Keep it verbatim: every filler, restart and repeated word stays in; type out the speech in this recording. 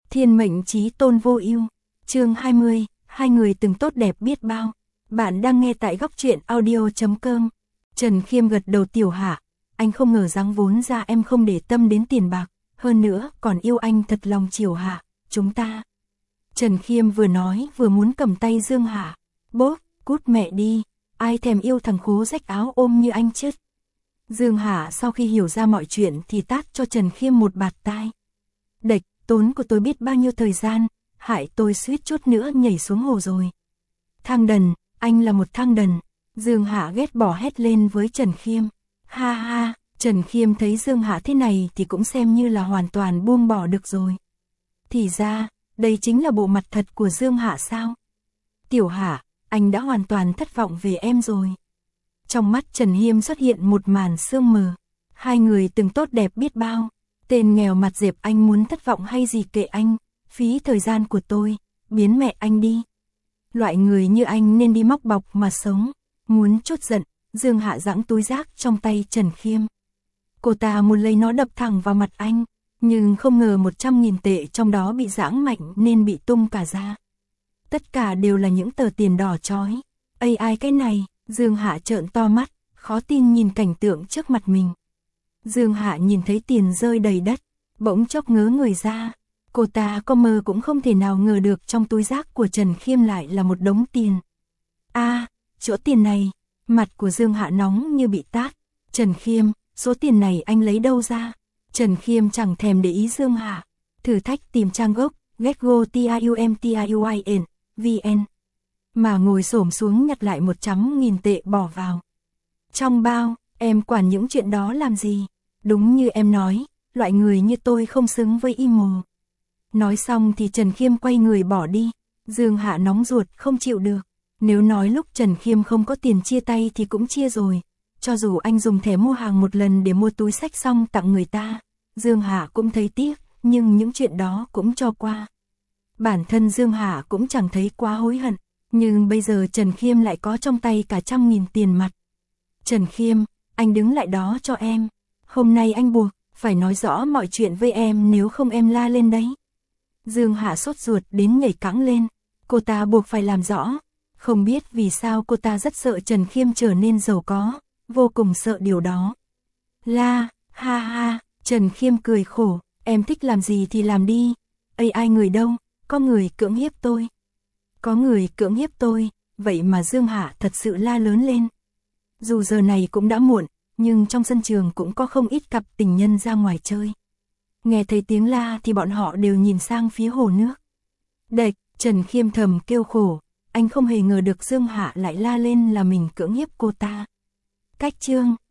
Thiên mệnh chí tôn vô ưu. Chương hai mươi, hai người từng tốt đẹp biết bao. Bạn đang nghe tại góc truyện audio chấm com. Trần Khiêm gật đầu. Tiểu Hạ, anh không ngờ rằng vốn ra em không để tâm đến tiền bạc, hơn nữa còn yêu anh thật lòng. Chiều Hạ, chúng ta. Trần Khiêm vừa nói vừa muốn cầm tay Dương Hạ. Bốp, cút mẹ đi, ai thèm yêu thằng khố rách áo ôm như anh chứ. Dương Hạ sau khi hiểu ra mọi chuyện thì tát cho Trần Khiêm một bạt tai. Đệch, tốn của tôi biết bao nhiêu thời gian, hại tôi suýt chút nữa nhảy xuống hồ rồi. Thang đần, anh là một thang đần. Dương Hạ ghét bỏ hét lên với Trần Khiêm. Ha ha, Trần Khiêm thấy Dương Hạ thế này thì cũng xem như là hoàn toàn buông bỏ được rồi. Thì ra, đây chính là bộ mặt thật của Dương Hạ sao? Tiểu Hạ, anh đã hoàn toàn thất vọng về em rồi. Trong mắt Trần Khiêm xuất hiện một màn sương mờ. Hai người từng tốt đẹp biết bao. Tên nghèo mặt dẹp, anh muốn thất vọng hay gì kệ anh, phí thời gian của tôi, biến mẹ anh đi. Loại người như anh nên đi móc bọc mà sống. Muốn chốt giận, Dương Hạ giãng túi rác trong tay Trần Khiêm. Cô ta muốn lấy nó đập thẳng vào mặt anh, nhưng không ngờ một trăm nghìn tệ trong đó bị giãng mạnh nên bị tung cả ra. Tất cả đều là những tờ tiền đỏ chói. Ây ai cái này, Dương Hạ trợn to mắt, khó tin nhìn cảnh tượng trước mặt mình. Dương Hạ nhìn thấy tiền rơi đầy đất, bỗng chốc ngớ người ra. Cô ta có mơ cũng không thể nào ngờ được trong túi rác của Trần Khiêm lại là một đống tiền. A, à, chỗ tiền này, mặt của Dương Hạ nóng như bị tát. Trần Khiêm, số tiền này anh lấy đâu ra? Trần Khiêm chẳng thèm để ý Dương Hạ, thử thách tìm trang gốc, getgo tiumtiuin, vn. Mà ngồi xổm xuống nhặt lại một trăm nghìn tệ bỏ vào. Trong bao, em quản những chuyện đó làm gì? Đúng như em nói, loại người như tôi không xứng với y mồ. Nói xong thì Trần Khiêm quay người bỏ đi. Dương Hạ nóng ruột không chịu được. Nếu nói lúc Trần Khiêm không có tiền chia tay thì cũng chia rồi. Cho dù anh dùng thẻ mua hàng một lần để mua túi xách xong tặng người ta, Dương Hạ cũng thấy tiếc, nhưng những chuyện đó cũng cho qua. Bản thân Dương Hạ cũng chẳng thấy quá hối hận, nhưng bây giờ Trần Khiêm lại có trong tay cả trăm nghìn tiền mặt. Trần Khiêm, anh đứng lại đó cho em. Hôm nay anh buộc phải nói rõ mọi chuyện với em, nếu không em la lên đấy. Dương Hạ sốt ruột đến nhảy cẫng lên. Cô ta buộc phải làm rõ. Không biết vì sao cô ta rất sợ Trần Khiêm trở nên giàu có, vô cùng sợ điều đó. La, ha ha, Trần Khiêm cười khổ. Em thích làm gì thì làm đi. Ây ai người đâu, có người cưỡng hiếp tôi. Có người cưỡng hiếp tôi, vậy mà Dương Hạ thật sự la lớn lên. Dù giờ này cũng đã muộn, nhưng trong sân trường cũng có không ít cặp tình nhân ra ngoài chơi. Nghe thấy tiếng la thì bọn họ đều nhìn sang phía hồ nước. Đệch, Trần Khiêm thầm kêu khổ, anh không hề ngờ được Dương Hạ lại la lên là mình cưỡng hiếp cô ta. Cách chương